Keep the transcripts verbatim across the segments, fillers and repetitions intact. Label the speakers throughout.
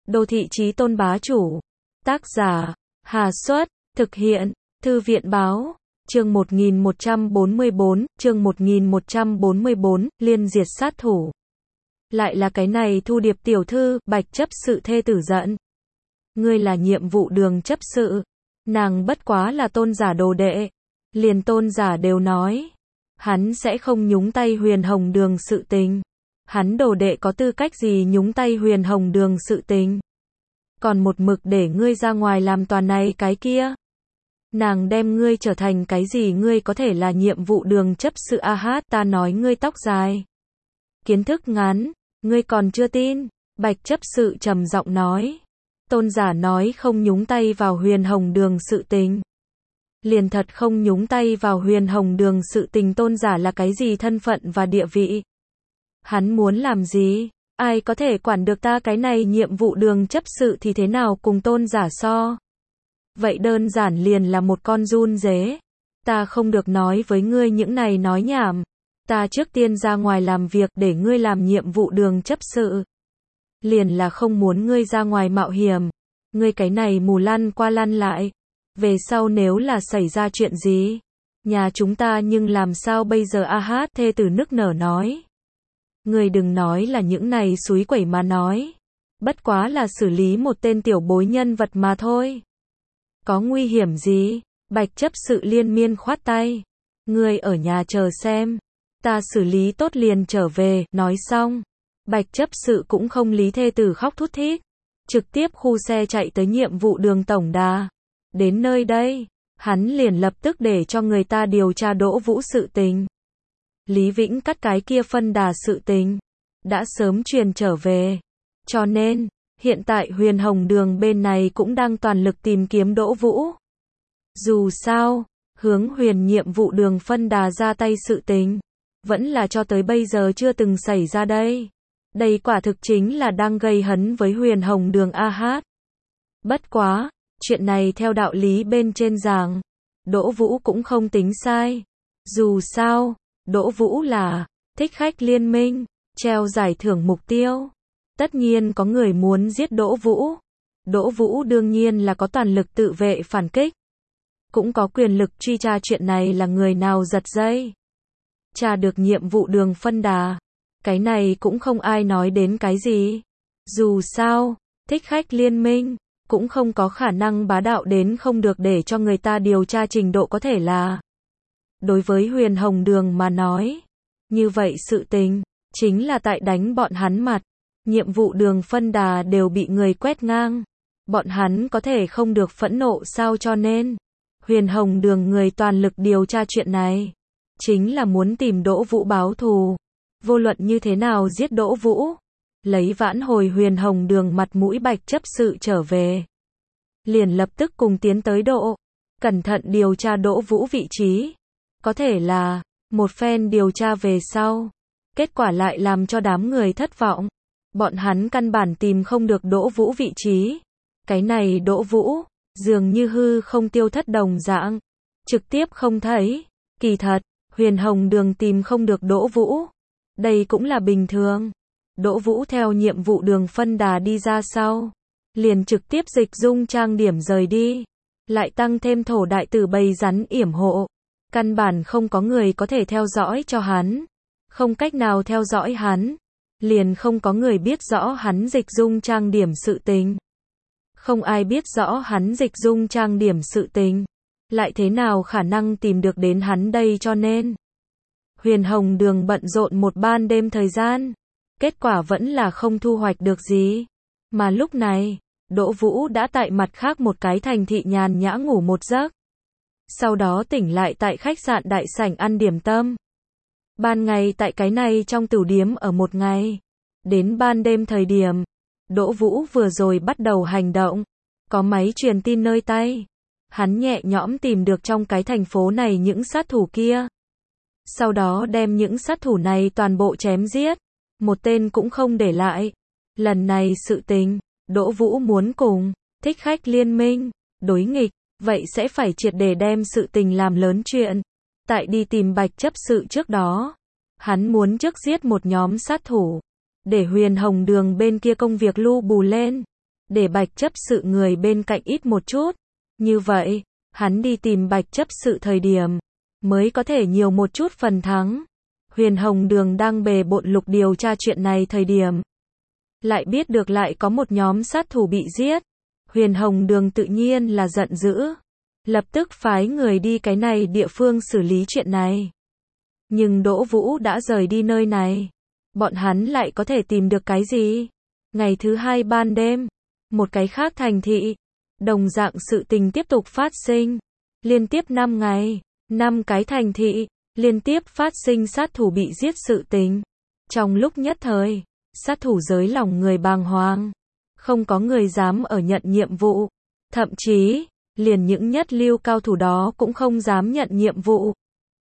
Speaker 1: Đô thị chí tôn bá chủ. Tác giả, Hà Xuất, thực hiện, Thư viện Báo. Chương một nghìn một trăm bốn mươi bốn, chương một nghìn một trăm bốn mươi bốn, liên diệt sát thủ. Lại là cái này Thu Điệp tiểu thư, Bạch chấp sự thê tử giận. Ngươi là nhiệm vụ đường chấp sự. Nàng bất quá là tôn giả đồ đệ. Liền tôn giả đều nói. Hắn sẽ không nhúng tay huyền hồng đường sự tình. Hắn đồ đệ có tư cách gì nhúng tay huyền hồng đường sự tình. Còn một mực để ngươi ra ngoài làm toàn này cái kia. Nàng đem ngươi trở thành cái gì ngươi có thể là nhiệm vụ đường chấp sự a hát ta nói ngươi tóc dài. Kiến thức ngắn, ngươi còn chưa tin. Bạch chấp sự trầm giọng nói. Tôn giả nói không nhúng tay vào huyền hồng đường sự tình. Liền thật không nhúng tay vào huyền hồng đường sự tình tôn giả là cái gì thân phận và địa vị. Hắn muốn làm gì? Ai có thể quản được ta cái này nhiệm vụ đường chấp sự thì thế nào cùng tôn giả so? Vậy đơn giản liền là một con run dế. Ta không được nói với ngươi những này nói nhảm. Ta trước tiên ra ngoài làm việc để ngươi làm nhiệm vụ đường chấp sự. Liền là không muốn ngươi ra ngoài mạo hiểm. Ngươi cái này mù lăn qua lăn lại. Về sau nếu là xảy ra chuyện gì? Nhà chúng ta nhưng làm sao bây giờ a hát thê tử nức nở nói. Ngươi đừng nói là những này xúi quẩy mà nói. Bất quá là xử lý một tên tiểu bối nhân vật mà thôi. Có nguy hiểm gì? Bạch chấp sự liên miên khoát tay. Ngươi ở nhà chờ xem. Ta xử lý tốt liền trở về, nói xong. Bạch chấp sự cũng không lý thê tử khóc thút thít. Trực tiếp khu xe chạy tới nhiệm vụ đường tổng đà. Đến nơi đây, hắn liền lập tức để cho người ta điều tra Đỗ Vũ sự tình. Lý Vĩnh cắt cái kia phân đà sự tình. Đã sớm truyền trở về. Cho nên, hiện tại huyền hồng đường bên này cũng đang toàn lực tìm kiếm Đỗ Vũ. Dù sao, hướng huyền nhiệm vụ đường phân đà ra tay sự tình. Vẫn là cho tới bây giờ chưa từng xảy ra đây. Đây quả thực chính là đang gây hấn với huyền hồng đường a hát. Bất quá, chuyện này theo đạo lý bên trên giảng. Đỗ Vũ cũng không tính sai. Dù sao, Đỗ Vũ là thích khách liên minh, treo giải thưởng mục tiêu. Tất nhiên có người muốn giết Đỗ Vũ. Đỗ Vũ đương nhiên là có toàn lực tự vệ phản kích. Cũng có quyền lực truy tra chuyện này là người nào giật dây. Tra được nhiệm vụ đường phân đà. Cái này cũng không ai nói đến cái gì. Dù sao, thích khách liên minh, cũng không có khả năng bá đạo đến không được để cho người ta điều tra trình độ có thể là. Đối với huyền hồng đường mà nói. Như vậy sự tình, chính là tại đánh bọn hắn mặt. Nhiệm vụ đường phân đà đều bị người quét ngang. Bọn hắn có thể không được phẫn nộ sao cho nên. Huyền hồng đường người toàn lực điều tra chuyện này. Chính là muốn tìm Đỗ Vũ báo thù. Vô luận như thế nào giết Đỗ Vũ. Lấy vãn hồi huyền hồng đường mặt mũi bạch chấp sự trở về. Liền lập tức cùng tiến tới độ. Cẩn thận điều tra Đỗ Vũ vị trí. Có thể là, một phen điều tra về sau. Kết quả lại làm cho đám người thất vọng. Bọn hắn căn bản tìm không được Đỗ Vũ vị trí. Cái này Đỗ Vũ, dường như hư không tiêu thất đồng dạng. Trực tiếp không thấy. Kỳ thật, huyền hồng đường tìm không được Đỗ Vũ. Đây cũng là bình thường. Đỗ Vũ theo nhiệm vụ đường phân đà đi ra sau. Liền trực tiếp dịch dung trang điểm rời đi. Lại tăng thêm thổ đại tử bầy rắn yểm hộ. Căn bản không có người có thể theo dõi cho hắn. Không cách nào theo dõi hắn. Liền không có người biết rõ hắn dịch dung trang điểm sự tình. Không ai biết rõ hắn dịch dung trang điểm sự tình. Lại thế nào khả năng tìm được đến hắn đây cho nên. Huyền hồng đường bận rộn một ban đêm thời gian. Kết quả vẫn là không thu hoạch được gì. Mà lúc này, Đỗ Vũ đã tại mặt khác một cái thành thị nhàn nhã ngủ một giấc. Sau đó tỉnh lại tại khách sạn đại sảnh ăn điểm tâm. Ban ngày tại cái này trong tửu điếm ở một ngày. Đến ban đêm thời điểm, Đỗ Vũ vừa rồi bắt đầu hành động. Có máy truyền tin nơi tay. Hắn nhẹ nhõm tìm được trong cái thành phố này những sát thủ kia. Sau đó đem những sát thủ này toàn bộ chém giết. Một tên cũng không để lại. Lần này sự tình, Đỗ Vũ muốn cùng thích khách liên minh đối nghịch, vậy sẽ phải triệt để đem sự tình làm lớn chuyện. Tại đi tìm Bạch chấp sự trước đó, hắn muốn trước giết một nhóm sát thủ, để huyền hồng đường bên kia công việc lu bù lên. để bạch chấp sự người bên cạnh ít một chút. Như vậy, hắn đi tìm bạch chấp sự thời điểm, mới có thể nhiều một chút phần thắng. Huyền Hồng Đường đang bề bộn lục điều tra chuyện này thời điểm, lại biết được lại có một nhóm sát thủ bị giết. Huyền Hồng Đường tự nhiên là giận dữ, lập tức phái người đi cái này địa phương xử lý chuyện này. Nhưng Đỗ Vũ đã rời đi nơi này, bọn hắn lại có thể tìm được cái gì? Ngày thứ hai ban đêm, một cái khác thành thị, đồng dạng sự tình tiếp tục phát sinh. Liên tiếp năm ngày, năm cái thành thị, liên tiếp phát sinh sát thủ bị giết sự tình. Trong lúc nhất thời, sát thủ giới lòng người bàng hoàng. Không có người dám ở nhận nhiệm vụ. Thậm chí, liền những nhất lưu cao thủ đó cũng không dám nhận nhiệm vụ.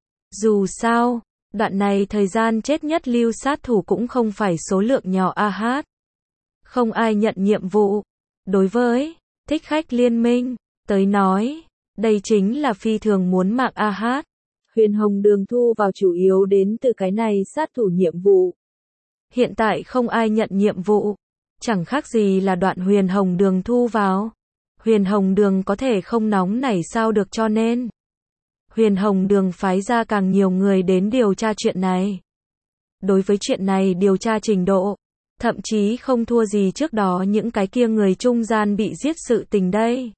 Speaker 1: Dù sao, đoạn này thời gian chết nhất lưu sát thủ cũng không phải số lượng nhỏ a hát. Không ai nhận nhiệm vụ. Đối với Thích Khách Liên Minh tới nói, đây chính là phi thường muốn mạng a hát. Huyền Hồng Đường thu vào chủ yếu đến từ cái này sát thủ nhiệm vụ. Hiện tại không ai nhận nhiệm vụ, chẳng khác gì là đoạn Huyền Hồng Đường thu vào. Huyền Hồng Đường có thể không nóng nảy sao được, cho nên Huyền Hồng Đường phái ra càng nhiều người đến điều tra chuyện này. Đối với chuyện này điều tra trình độ, thậm chí không thua gì trước đó những cái kia người trung gian bị giết sự tình đây.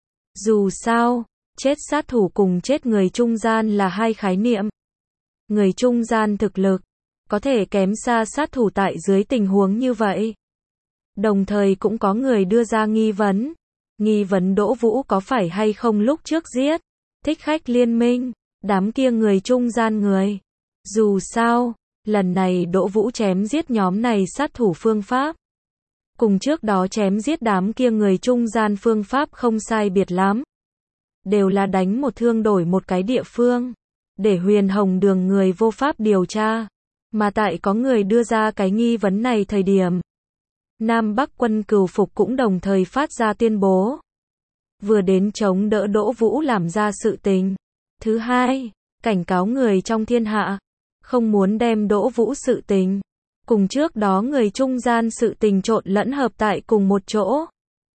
Speaker 1: Dù sao, chết sát thủ cùng chết người trung gian là hai khái niệm. Người trung gian thực lực có thể kém xa sát thủ tại dưới tình huống như vậy. Đồng thời cũng có người đưa ra nghi vấn. Nghi vấn Đỗ Vũ có phải hay không lúc trước giết Thích Khách Liên Minh, đám kia người trung gian người. Dù sao, lần này Đỗ Vũ chém giết nhóm này sát thủ phương pháp, cùng trước đó chém giết đám kia người trung gian phương pháp không sai biệt lắm. Đều là đánh một thương đổi một cái địa phương, để Huyền Hồng Đường người vô pháp điều tra. Mà tại có người đưa ra cái nghi vấn này thời điểm, Nam Bắc quân Cừu Phục cũng đồng thời phát ra tuyên bố. Vừa đến chống đỡ Đỗ Vũ làm ra sự tình. Thứ hai, cảnh cáo người trong thiên hạ, không muốn đem Đỗ Vũ sự tình, cùng trước đó người trung gian sự tình trộn lẫn hợp tại cùng một chỗ.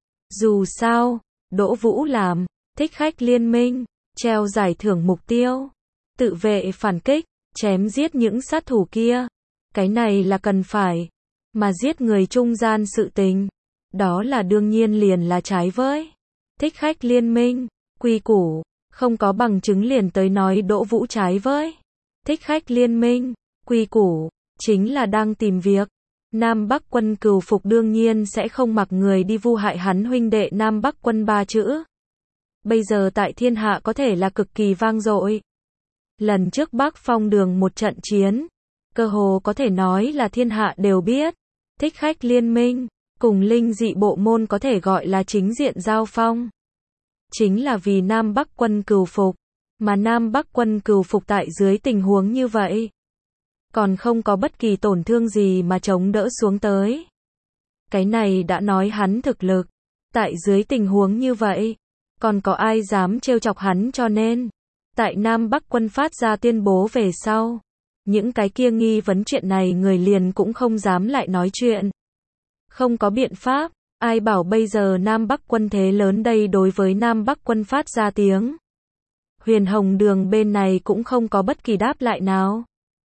Speaker 1: Dù sao, Đỗ Vũ làm Thích Khách Liên Minh, treo giải thưởng mục tiêu, tự vệ phản kích, chém giết những sát thủ kia. Cái này là cần phải. Mà giết người trung gian sự tình, đó là đương nhiên liền là trái với Thích Khách Liên Minh, quy củ, không có bằng chứng liền tới nói Đỗ Vũ trái với Thích Khách Liên Minh, quy củ, chính là đang tìm việc. Nam Bắc quân Cừu Phục đương nhiên sẽ không mặc người đi vu hại hắn huynh đệ Nam Bắc quân ba chữ. Bây giờ tại thiên hạ có thể là cực kỳ vang dội. Lần trước Bắc Phong Đường một trận chiến, cơ hồ có thể nói là thiên hạ đều biết. Thích Khách Liên Minh cùng linh dị bộ môn có thể gọi là chính diện giao phong. Chính là vì Nam Bắc quân Cừu Phục, mà Nam Bắc quân Cừu Phục tại dưới tình huống như vậy, còn không có bất kỳ tổn thương gì mà chống đỡ xuống tới. Cái này đã nói hắn thực lực. Tại dưới tình huống như vậy, còn có ai dám trêu chọc hắn, cho nên tại Nam Bắc quân phát ra tuyên bố về sau, những cái kia nghi vấn chuyện này người liền cũng không dám lại nói chuyện. Không có biện pháp, ai bảo bây giờ Nam Bắc quân thế lớn đây. Đối với Nam Bắc quân phát ra tiếng, Huyền Hồng Đường bên này cũng không có bất kỳ đáp lại nào.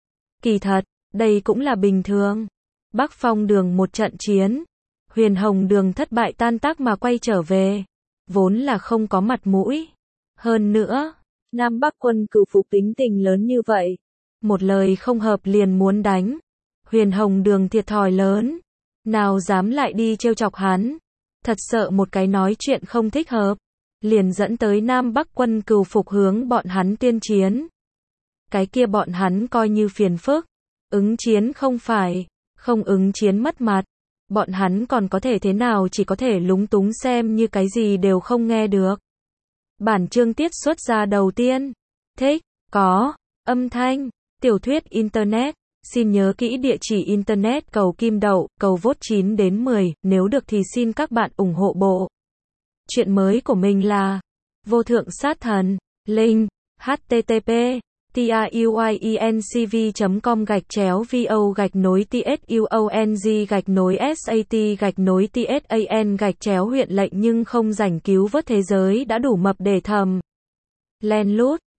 Speaker 1: Kỳ thật, đây cũng là bình thường. Bắc Phong Đường một trận chiến, Huyền Hồng Đường thất bại tan tác mà quay trở về, vốn là không có mặt mũi. Hơn nữa, Nam Bắc quân Cừu Phục tính tình lớn như vậy, một lời không hợp liền muốn đánh. Huyền Hồng Đường thiệt thòi lớn, nào dám lại đi trêu chọc hắn. Thật sợ một cái nói chuyện không thích hợp, liền dẫn tới Nam Bắc quân Cừu Phục hướng bọn hắn tuyên chiến. Cái kia bọn hắn coi như phiền phức, ứng chiến không phải, không ứng chiến mất mặt. Bọn hắn còn có thể thế nào, chỉ có thể lúng túng xem như cái gì đều không nghe được. Bản chương tiết xuất ra đầu tiên. Thích, có, âm thanh, tiểu thuyết internet. Xin nhớ kỹ địa chỉ internet cầu kim đậu, cầu vote chín đến mười, nếu được thì xin các bạn ủng hộ bộ. Chuyện mới của mình là Vô Thượng Sát Thần, link, http truyencv chấm com gạch chéo vo gạch nối tsuong gạch nối sat gạch nối tsan gạch chéo huyện lệnh nhưng không rảnh cứu vớt thế giới đã đủ mập để thầm len lút.